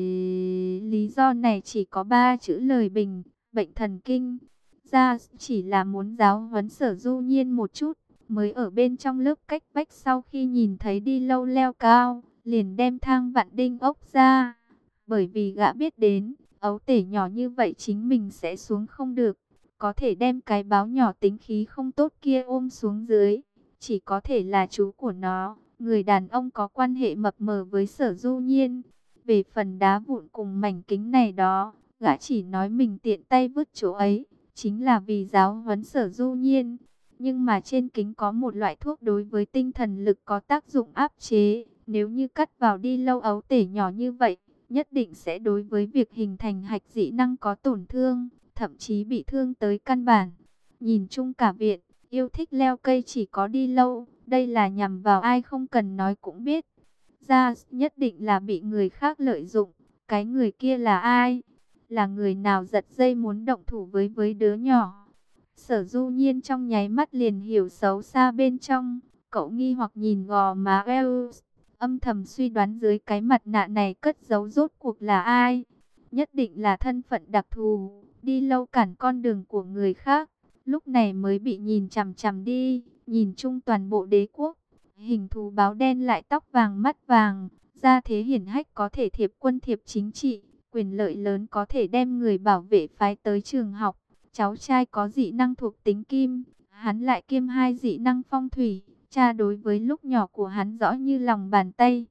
lý do này chỉ có 3 chữ lời bình, bệnh thần kinh. Ra chỉ là muốn giáo huấn Sở Du Nhiên một chút, mới ở bên trong lớp cách vách sau khi nhìn thấy đi lâu leo cao, liền đem thang vặn đinh ốc ra. Bởi vì gã biết đến, ấu tể nhỏ như vậy chính mình sẽ xuống không được. Có thể đem cái báo nhỏ tính khí không tốt kia ôm xuống dưới, chỉ có thể là chú của nó. Người đàn ông có quan hệ mập mờ với Sở Du Nhiên. Về phần đá vụn cùng mảnh kính này đó, gã chỉ nói mình tiện tay vứt chỗ ấy, chính là vì giáo huấn Sở Du Nhiên. Nhưng mà trên kính có một loại thuốc đối với tinh thần lực có tác dụng áp chế. Nếu như cắt vào đi lâu ấu tể nhỏ như vậy, nhất định sẽ đối với việc hình thành hạch dị năng có tổn thương, thậm chí bị thương tới căn bản. Nhìn chung cả viện, yêu thích leo cây chỉ có đi lâu, đây là nhằm vào ai không cần nói cũng biết. Ra nhất định là bị người khác lợi dụng, cái người kia là ai? Là người nào giật dây muốn động thủ với đứa nhỏ? Sở Du Nhiên trong nháy mắt liền hiểu xấu xa bên trong. Cậu nghi hoặc nhìn gò má Wells, âm thầm suy đoán dưới cái mặt nạ này cất giấu rốt cuộc là ai. Nhất định là thân phận đặc thù, đi lâu cản con đường của người khác, lúc này mới bị nhìn chằm chằm đi, nhìn chung toàn bộ đế quốc. Hình thù báo đen lại tóc vàng mắt vàng, gia thế hiển hách có thể thiệp quân thiệp chính trị, quyền lợi lớn có thể đem người bảo vệ phái tới trường học. Cháu trai có dị năng thuộc tính kim, hắn lại kiêm hai dị năng phong thủy, cha đối với lúc nhỏ của hắn rõ như lòng bàn tay.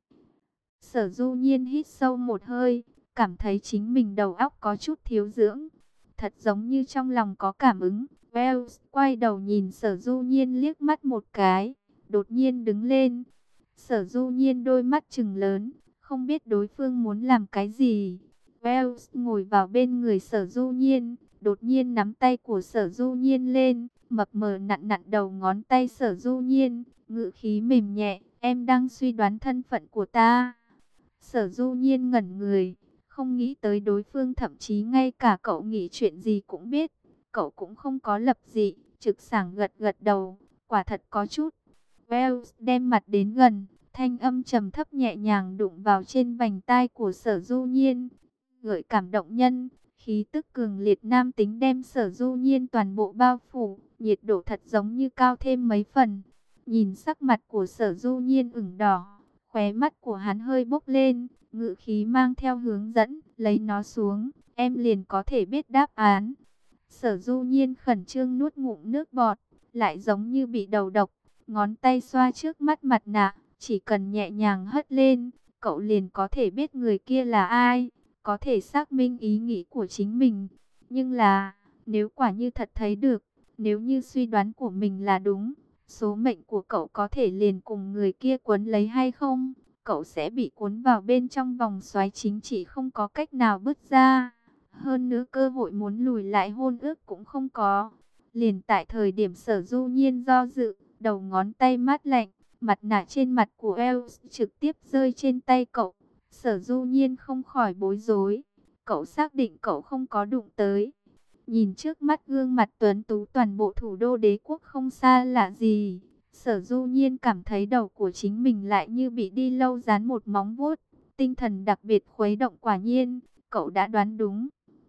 Sở Du Nhiên hít sâu một hơi, cảm thấy chính mình đầu óc có chút thiếu dưỡng, thật giống như trong lòng có cảm ứng. Wells quay đầu nhìn Sở Du Nhiên liếc mắt một cái, đột nhiên đứng lên. Sở Du Nhiên đôi mắt trừng lớn, không biết đối phương muốn làm cái gì. Wells ngồi vào bên người Sở Du Nhiên, đột nhiên nắm tay của Sở Du Nhiên lên, mập mờ nặn nặn đầu ngón tay Sở Du Nhiên, ngữ khí mềm nhẹ, em đang suy đoán thân phận của ta. Sở Du Nhiên ngẩn người, không nghĩ tới đối phương thậm chí ngay cả cậu nghĩ chuyện gì cũng biết. Cậu cũng không có lập dị, trực sảng gật gật đầu, quả thật có chút. Wells đem mặt đến gần, thanh âm trầm thấp nhẹ nhàng đụng vào trên vành tai của Sở Du Nhiên, gợi cảm động nhân. Khí tức cường liệt nam tính đem Sở Du Nhiên toàn bộ bao phủ, nhiệt độ thật giống như cao thêm mấy phần. Nhìn sắc mặt của Sở Du Nhiên ửng đỏ, khóe mắt của hắn hơi bốc lên, ngữ khí mang theo hướng dẫn, lấy nó xuống, em liền có thể biết đáp án. Sở Du Nhiên khẩn trương nuốt ngụm nước bọt, lại giống như bị đầu độc, ngón tay xoa trước mắt mặt nạ, chỉ cần nhẹ nhàng hất lên, cậu liền có thể biết người kia là ai, có thể xác minh ý nghĩ của chính mình. Nhưng là, nếu quả như thật thấy được, nếu như suy đoán của mình là đúng, số mệnh của cậu có thể liền cùng người kia quấn lấy hay không? Cậu sẽ bị cuốn vào bên trong vòng xoáy chính trị không có cách nào bước ra. Hơn nữa cơ hội muốn lùi lại hôn ước cũng không có. Liền tại thời điểm Sở Du Nhiên do dự, đầu ngón tay mát lạnh, mặt nạ trên mặt của Els trực tiếp rơi trên tay cậu. Sở Du Nhiên không khỏi bối rối. Cậu xác định cậu không có đụng tới. Nhìn trước mắt gương mặt tuấn tú toàn bộ thủ đô đế quốc không xa lạ gì. Sở Du Nhiên cảm thấy đầu của chính mình lại như bị đi lâu dán một móng vuốt. Tinh thần đặc biệt khuấy động, quả nhiên, cậu đã đoán đúng.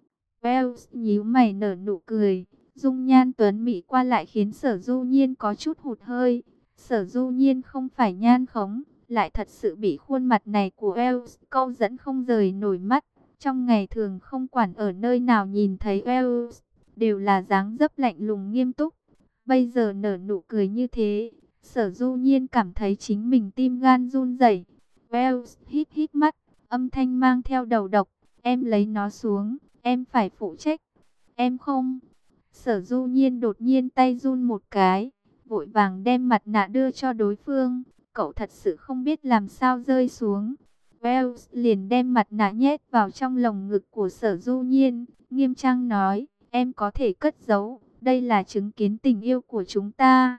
Wells nhíu mày nở nụ cười. Dung nhan tuấn mỹ qua lại khiến Sở Du Nhiên có chút hụt hơi. Sở Du Nhiên không phải nhan khống, lại thật sự bị khuôn mặt này của Wells câu dẫn không rời nổi mắt. Trong ngày thường không quản ở nơi nào nhìn thấy Wells, đều là dáng dấp lạnh lùng nghiêm túc. Bây giờ nở nụ cười như thế, Sở Du Nhiên cảm thấy chính mình tim gan run rẩy. Wells híp híp mắt, âm thanh mang theo đầu độc. Em lấy nó xuống, em phải phụ trách. Em không. Sở Du Nhiên đột nhiên tay run một cái, vội vàng đem mặt nạ đưa cho đối phương. Cậu thật sự không biết làm sao rơi xuống. Wells liền đem mặt nạ nhét vào trong lồng ngực của Sở Du Nhiên, nghiêm trang nói, em có thể cất giấu, đây là chứng kiến tình yêu của chúng ta.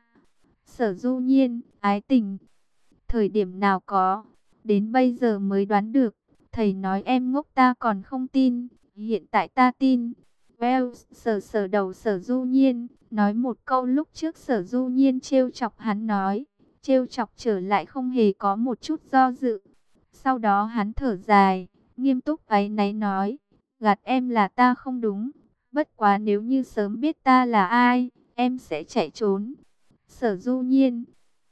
Sở Du Nhiên, ái tình, thời điểm nào có, đến bây giờ mới đoán được, thầy nói em ngốc ta còn không tin, hiện tại ta tin. Wells sờ sờ đầu Sở Du Nhiên, nói một câu lúc trước Sở Du Nhiên trêu chọc hắn nói, trêu chọc trở lại không hề có một chút do dự. Sau đó hắn thở dài, nghiêm túc áy náy nói, gạt em là ta không đúng, bất quá nếu như sớm biết ta là ai, em sẽ chạy trốn. Sở Du Nhiên,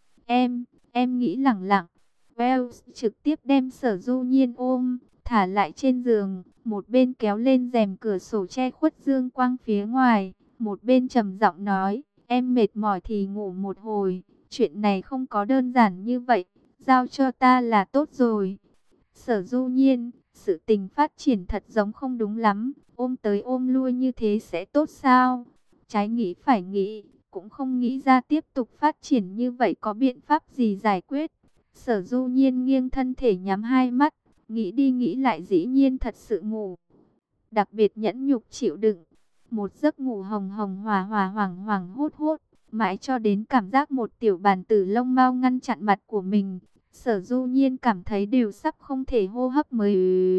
em nghĩ lẳng lặng. Wells trực tiếp đem Sở Du Nhiên ôm, thả lại trên giường, một bên kéo lên rèm cửa sổ che khuất dương quang phía ngoài, một bên trầm giọng nói, em mệt mỏi thì ngủ một hồi, chuyện này không có đơn giản như vậy, giao cho ta là tốt rồi. Sở Du Nhiên, sự tình phát triển thật giống không đúng lắm, ôm tới ôm lui như thế sẽ tốt sao? Trái nghĩ phải nghĩ, cũng không nghĩ ra tiếp tục phát triển như vậy có biện pháp gì giải quyết. Sở Du Nhiên nghiêng thân thể nhắm hai mắt, nghĩ đi nghĩ lại dĩ nhiên thật sự ngủ. Đặc biệt nhẫn nhục chịu đựng, một giấc ngủ hồng hồng hòa hòa hoảng hoảng hốt hốt, mãi cho đến cảm giác một tiểu bàn tử lông mau ngăn chặn mặt của mình. Sở Du Nhiên cảm thấy đều sắp không thể hô hấp mới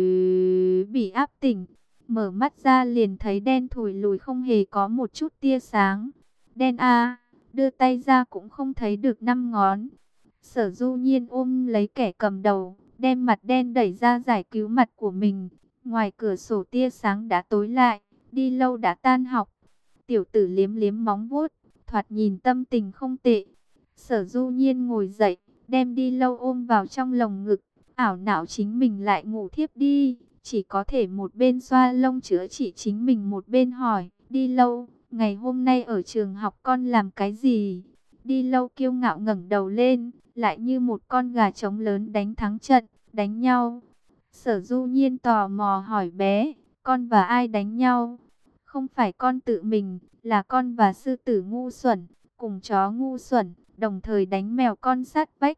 bị áp tỉnh. Mở mắt ra liền thấy đen thủi lùi không hề có một chút tia sáng. Đen à, đưa tay ra cũng không thấy được 5 ngón. Sở Du Nhiên ôm lấy kẻ cầm đầu, đem mặt đen đẩy ra giải cứu mặt của mình. Ngoài cửa sổ tia sáng đã tối lại, Đi Lâu đã tan học. Tiểu tử liếm liếm móng vuốt, thoạt nhìn tâm tình không tệ. Sở Du Nhiên ngồi dậy, đem Đi Lâu ôm vào trong lồng ngực, ảo não chính mình lại ngủ thiếp đi. Chỉ có thể một bên xoa lông chữa trị chính mình, một bên hỏi, Đi Lâu, ngày hôm nay ở trường học con làm cái gì? Đi Lâu kiêu ngạo ngẩng đầu lên, lại như một con gà trống lớn đánh thắng trận, đánh nhau. Sở Du Nhiên tò mò hỏi bé, con và ai đánh nhau? Không phải con tự mình, là con và sư tử ngu xuẩn, cùng chó ngu xuẩn, đồng thời đánh mèo con sát vách.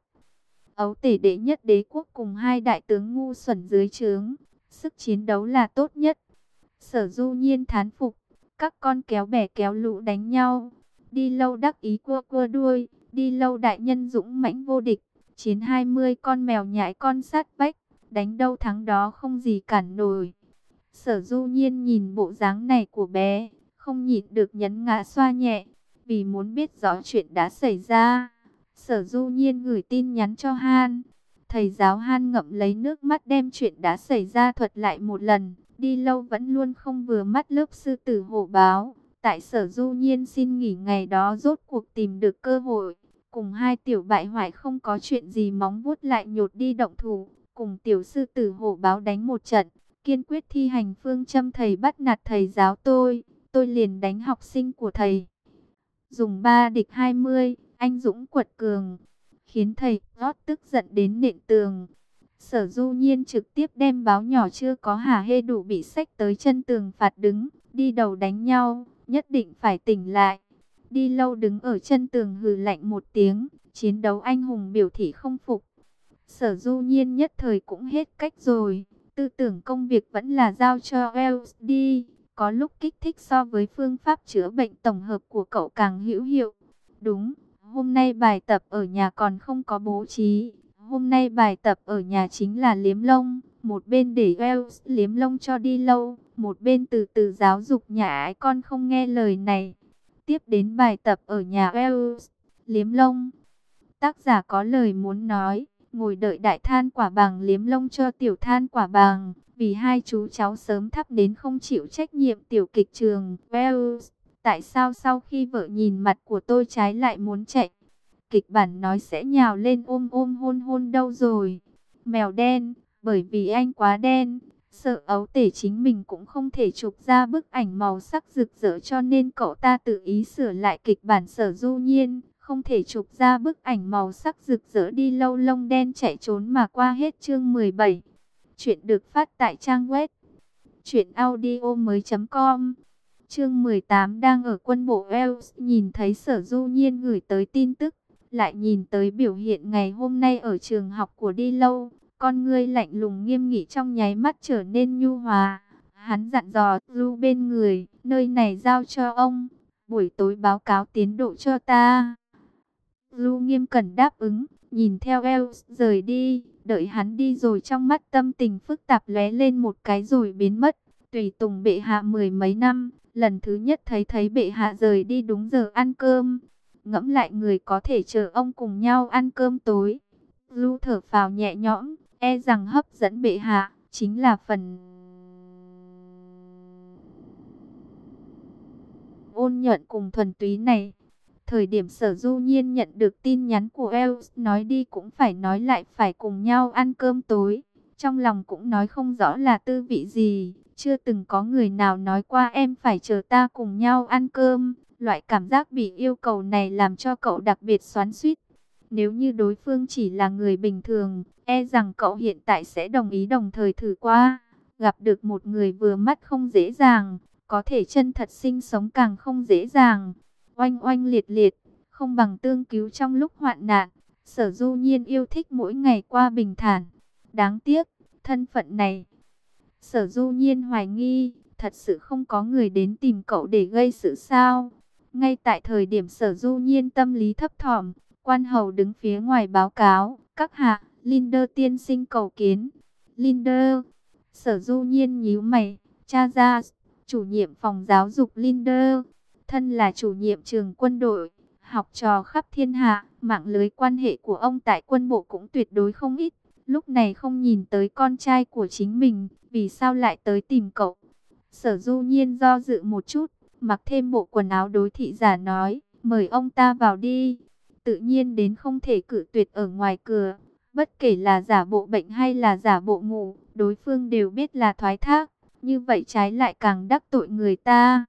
Ấu tể đệ nhất đế quốc cùng hai đại tướng ngu xuẩn dưới trướng, sức chiến đấu là tốt nhất. Sở Du Nhiên thán phục, các con kéo bè kéo lũ đánh nhau. Đi Lâu đắc ý cua cua đuôi, Đi Lâu đại nhân dũng mãnh vô địch, chiến 20 con mèo nhãi con sát vách, đánh đâu thắng đó không gì cản nổi. Sở Du Nhiên nhìn bộ dáng này của bé, không nhịn được nhấn ngã xoa nhẹ, vì muốn biết rõ chuyện đã xảy ra. Sở Du Nhiên gửi tin nhắn cho Han. Thầy giáo Han ngậm lấy nước mắt đem chuyện đã xảy ra thuật lại một lần. Đi Lâu vẫn luôn không vừa mắt lớp sư tử hổ báo. Tại Sở Du Nhiên xin nghỉ ngày đó rốt cuộc tìm được cơ hội. Cùng hai tiểu bại hoại không có chuyện gì móng vuốt lại nhột đi động thủ. Cùng tiểu sư tử hổ báo đánh một trận. Kiên quyết thi hành phương châm thầy bắt nạt thầy giáo tôi liền đánh học sinh của thầy. Dùng 3 địch 20, anh dũng quật cường, khiến thầy rót tức giận đến nện tường. Sở Du Nhiên trực tiếp đem báo nhỏ chưa có hả hê đủ bị xách tới chân tường phạt đứng, đi đầu đánh nhau, nhất định phải tỉnh lại. Đi Lâu đứng ở chân tường hừ lạnh một tiếng, chiến đấu anh hùng biểu thị không phục. Sở Du Nhiên nhất thời cũng hết cách rồi, tư tưởng công việc vẫn là giao cho Wells đi. Có lúc kích thích so với phương pháp chữa bệnh tổng hợp của cậu càng hữu hiệu. Đúng, hôm nay bài tập ở nhà còn không có bố trí. Hôm nay bài tập ở nhà chính là liếm lông. Một bên để Wells liếm lông cho Đi Lâu, một bên từ từ giáo dục nhà ái con không nghe lời này. Tiếp đến bài tập ở nhà Wells, liếm lông. Tác giả có lời muốn nói, ngồi đợi đại than quả bàng liếm lông cho tiểu than quả bàng. Vì hai chú cháu sớm thắp đến không chịu trách nhiệm tiểu kịch trường. Wells, tại sao sau khi vợ nhìn mặt của tôi trái lại muốn chạy? Kịch bản nói sẽ nhào lên ôm ôm hôn hôn đâu rồi? Mèo đen, bởi vì anh quá đen, sợ ấu tể chính mình cũng không thể chụp ra bức ảnh màu sắc rực rỡ cho nên cậu ta tự ý sửa lại kịch bản. Sở Du Nhiên không thể chụp ra bức ảnh màu sắc rực rỡ. Đi Lâu lông đen chạy trốn mà qua hết chương 17. Chuyện được phát tại trang web truyệnaudiomoi.com. Chương 18 đang ở quân bộ Wales, nhìn thấy Sở Du Nhiên gửi tới tin tức, lại nhìn tới biểu hiện ngày hôm nay ở trường học của Đi Lâu, con ngươi lạnh lùng nghiêm nghị trong nháy mắt trở nên nhu hòa. Hắn dặn dò Du bên người, nơi này giao cho ông, buổi tối báo cáo tiến độ cho ta. Du nghiêm cẩn đáp ứng, nhìn theo Wells rời đi, đợi hắn đi rồi trong mắt tâm tình phức tạp lóe lên một cái rồi biến mất. Tùy tùng bệ hạ mười mấy năm, lần thứ nhất thấy bệ hạ rời đi đúng giờ ăn cơm. Ngẫm lại người có thể chờ ông cùng nhau ăn cơm tối. Du thở phào nhẹ nhõm, e rằng hấp dẫn bệ hạ chính là phần ôn nhuận cùng thuần túy này. Thời điểm Sở Du Nhiên nhận được tin nhắn của Wells, nói đi cũng phải nói lại phải cùng nhau ăn cơm tối. Trong lòng cũng nói không rõ là tư vị gì. Chưa từng có người nào nói qua em phải chờ ta cùng nhau ăn cơm. Loại cảm giác bị yêu cầu này làm cho cậu đặc biệt xoắn xuýt. Nếu như đối phương chỉ là người bình thường, e rằng cậu hiện tại sẽ đồng ý đồng thời thử qua. Gặp được một người vừa mắt không dễ dàng, có thể chân thật sinh sống càng không dễ dàng. Oanh oanh liệt liệt, không bằng tương cứu trong lúc hoạn nạn. Sở Du Nhiên yêu thích mỗi ngày qua bình thản. Đáng tiếc, thân phận này. Sở Du Nhiên hoài nghi, thật sự không có người đến tìm cậu để gây sự sao? Ngay tại thời điểm Sở Du Nhiên tâm lý thấp thỏm, quan hầu đứng phía ngoài báo cáo, các hạ, Linder tiên sinh cầu kiến. Linder, Sở Du Nhiên nhíu mày, cha ra, chủ nhiệm phòng giáo dục Linder. Thân là chủ nhiệm trường quân đội, học trò khắp thiên hạ, mạng lưới quan hệ của ông tại quân bộ cũng tuyệt đối không ít. Lúc này không nhìn tới con trai của chính mình, vì sao lại tới tìm cậu? Sở Du Nhiên do dự một chút, mặc thêm bộ quần áo đối thị giả nói, mời ông ta vào đi. Tự nhiên đến không thể cự tuyệt ở ngoài cửa, bất kể là giả bộ bệnh hay là giả bộ ngủ, đối phương đều biết là thoái thác, như vậy trái lại càng đắc tội người ta.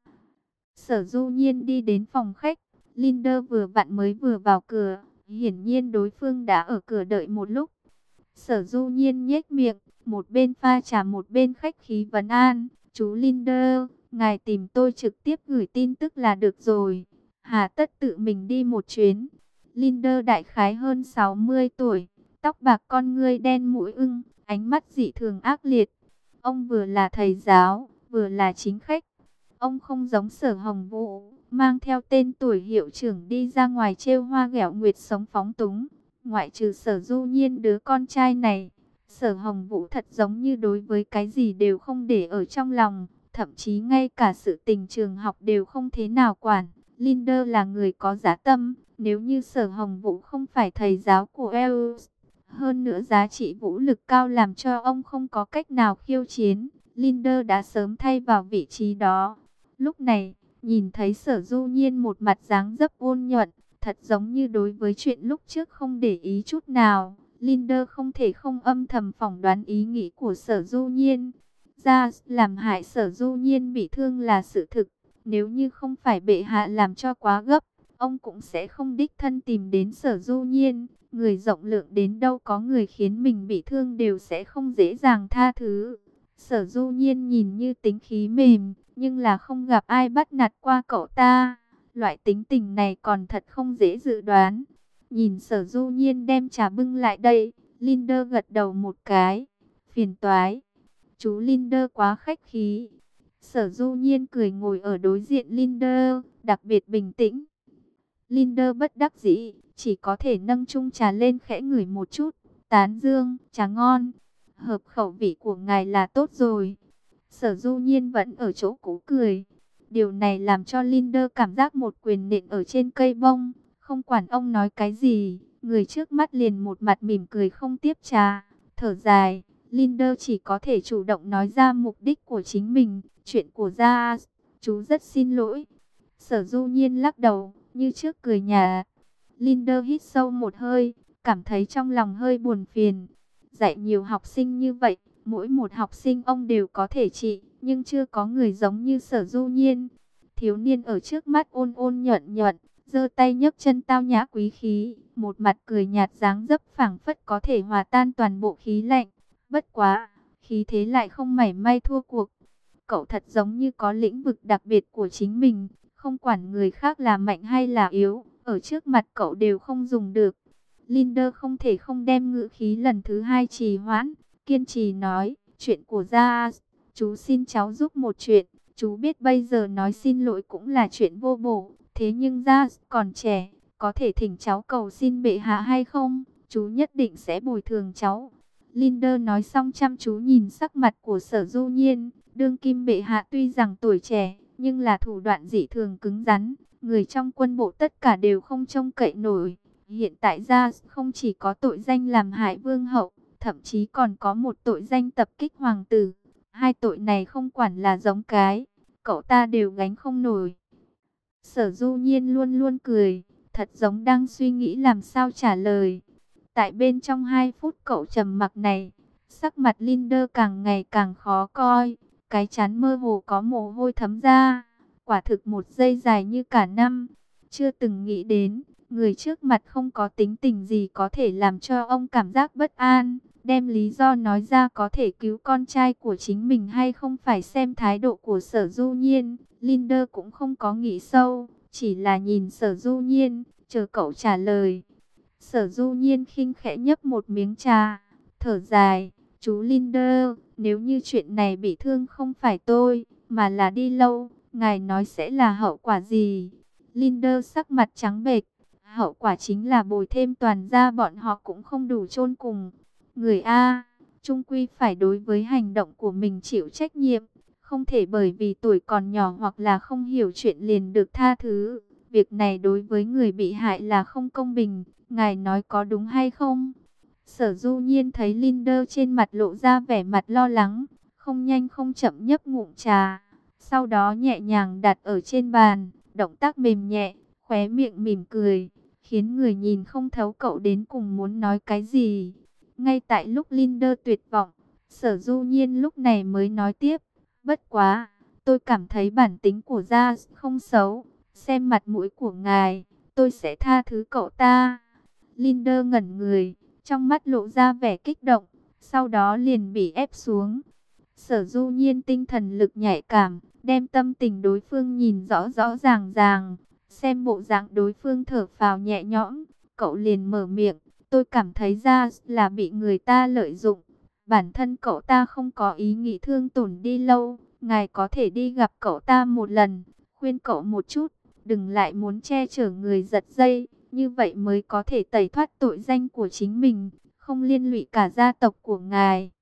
Sở Du Nhiên đi đến phòng khách, Linder vừa vặn mới vừa vào cửa, hiển nhiên đối phương đã ở cửa đợi một lúc. Sở Du Nhiên nhếch miệng, một bên pha trà một bên khách khí vấn an, chú Linder, ngài tìm tôi trực tiếp gửi tin tức là được rồi, hà tất tự mình đi một chuyến. Linder đại khái hơn 60 tuổi, tóc bạc con ngươi đen mũi ưng, ánh mắt dị thường ác liệt. Ông vừa là thầy giáo, vừa là chính khách. Ông không giống Sở Hồng Vũ, mang theo tên tuổi hiệu trưởng đi ra ngoài trêu hoa ghẹo nguyệt sống phóng túng. Ngoại trừ Sở Du Nhiên đứa con trai này, Sở Hồng Vũ thật giống như đối với cái gì đều không để ở trong lòng, thậm chí ngay cả sự tình trường học đều không thế nào quản. Linder là người có dã tâm, nếu như Sở Hồng Vũ không phải thầy giáo của EOS, hơn nữa giá trị vũ lực cao làm cho ông không có cách nào khiêu chiến, Linder đã sớm thay vào vị trí đó. Lúc này, nhìn thấy Sở Du Nhiên một mặt dáng dấp ôn nhuận, thật giống như đối với chuyện lúc trước không để ý chút nào. Linder không thể không âm thầm phỏng đoán ý nghĩ của Sở Du Nhiên. Ra làm hại Sở Du Nhiên bị thương là sự thực. Nếu như không phải bệ hạ làm cho quá gấp, ông cũng sẽ không đích thân tìm đến Sở Du Nhiên. Người rộng lượng đến đâu có người khiến mình bị thương đều sẽ không dễ dàng tha thứ. Sở Du Nhiên nhìn như tính khí mềm, nhưng là không gặp ai bắt nạt qua cậu ta. Loại tính tình này còn thật không dễ dự đoán. Nhìn Sở Du Nhiên đem trà bưng lại đây, Linder gật đầu một cái. Phiền toái. Chú Linder quá khách khí. Sở Du Nhiên cười ngồi ở đối diện Linder, đặc biệt bình tĩnh. Linder bất đắc dĩ, chỉ có thể nâng chung trà lên khẽ ngửi một chút. Tán dương, trà ngon. Hợp khẩu vị của ngài là tốt rồi. Sở Du Nhiên vẫn ở chỗ cũ cười. Điều này làm cho Linder cảm giác một quyền nện ở trên cây bông. Không quản ông nói cái gì, người trước mắt liền một mặt mỉm cười không tiếp trà. Thở dài, Linder chỉ có thể chủ động nói ra mục đích của chính mình. Chuyện của Gia, chú rất xin lỗi. Sở Du Nhiên lắc đầu, như trước cười nhạt. Linder hít sâu một hơi, cảm thấy trong lòng hơi buồn phiền. Dạy nhiều học sinh như vậy, mỗi một học sinh ông đều có thể trị, nhưng chưa có người giống như Sở Du Nhiên. Thiếu niên ở trước mắt ôn ôn nhuận nhuận, giơ tay nhấc chân tao nhã quý khí, một mặt cười nhạt dáng dấp phảng phất có thể hòa tan toàn bộ khí lạnh. Bất quá, khí thế lại không mảy may thua cuộc. Cậu thật giống như có lĩnh vực đặc biệt của chính mình, không quản người khác là mạnh hay là yếu, ở trước mặt cậu đều không dùng được. Linder không thể không đem ngữ khí lần thứ hai trì hoãn, kiên trì nói, chuyện của Gia, chú xin cháu giúp một chuyện. Chú biết bây giờ nói xin lỗi cũng là chuyện vô bổ, thế nhưng Gia còn trẻ, có thể thỉnh cháu cầu xin bệ hạ hay không? Chú nhất định sẽ bồi thường cháu. Linder nói xong chăm chú nhìn sắc mặt của Sở Du Nhiên, đương kim bệ hạ tuy rằng tuổi trẻ, nhưng là thủ đoạn dị thường cứng rắn, người trong quân bộ tất cả đều không trông cậy nổi. Hiện tại Gia không chỉ có tội danh làm hại vương hậu, thậm chí còn có một tội danh tập kích hoàng tử. Hai tội này không quản là giống cái, cậu ta đều gánh không nổi. Sở Du Nhiên luôn luôn cười, thật giống đang suy nghĩ làm sao trả lời. Tại bên trong 2 phút cậu trầm mặc này, sắc mặt Linder càng ngày càng khó coi, cái trán mơ hồ có mồ hôi thấm ra, quả thực một giây dài như cả năm. Chưa từng nghĩ đến, người trước mặt không có tính tình gì có thể làm cho ông cảm giác bất an. Đem lý do nói ra có thể cứu con trai của chính mình hay không phải xem thái độ của Sở Du Nhiên. Linder cũng không có nghĩ sâu, chỉ là nhìn Sở Du Nhiên, chờ cậu trả lời. Sở Du Nhiên khinh khẽ nhấp một miếng trà, thở dài, chú Linder, nếu như chuyện này bị thương không phải tôi, mà là đi lâu, ngài nói sẽ là hậu quả gì? Linder sắc mặt trắng bệch, hậu quả chính là bồi thêm toàn gia bọn họ cũng không đủ chôn cùng. Người A, chung quy phải đối với hành động của mình chịu trách nhiệm, Không thể bởi vì tuổi còn nhỏ hoặc là không hiểu chuyện liền được tha thứ. Việc này đối với người bị hại là không công bình. Ngài nói có đúng hay không? Sở Du Nhiên thấy Linder trên mặt lộ ra vẻ mặt lo lắng, không nhanh không chậm nhấp ngụm trà, sau đó nhẹ nhàng đặt ở trên bàn, động tác mềm nhẹ, khóe miệng mỉm cười, khiến người nhìn không thấu cậu đến cùng muốn nói cái gì. Ngay tại lúc Linder tuyệt vọng, Sở Du Nhiên lúc này mới nói tiếp, bất quá, tôi cảm thấy bản tính của Gia không xấu, xem mặt mũi của ngài, tôi sẽ tha thứ cậu ta. Linder ngẩn người, trong mắt lộ ra vẻ kích động, sau đó liền bị ép xuống. Sở Du Nhiên tinh thần lực nhạy cảm, đem tâm tình đối phương nhìn rõ rõ ràng ràng, xem bộ dạng đối phương thở phào nhẹ nhõm, cậu liền mở miệng, tôi cảm thấy ra là bị người ta lợi dụng, bản thân cậu ta không có ý nghĩ thương tổn đi lâu, ngài có thể đi gặp cậu ta một lần, khuyên cậu một chút, đừng lại muốn che chở người giật dây, như vậy mới có thể tẩy thoát tội danh của chính mình, không liên lụy cả gia tộc của ngài.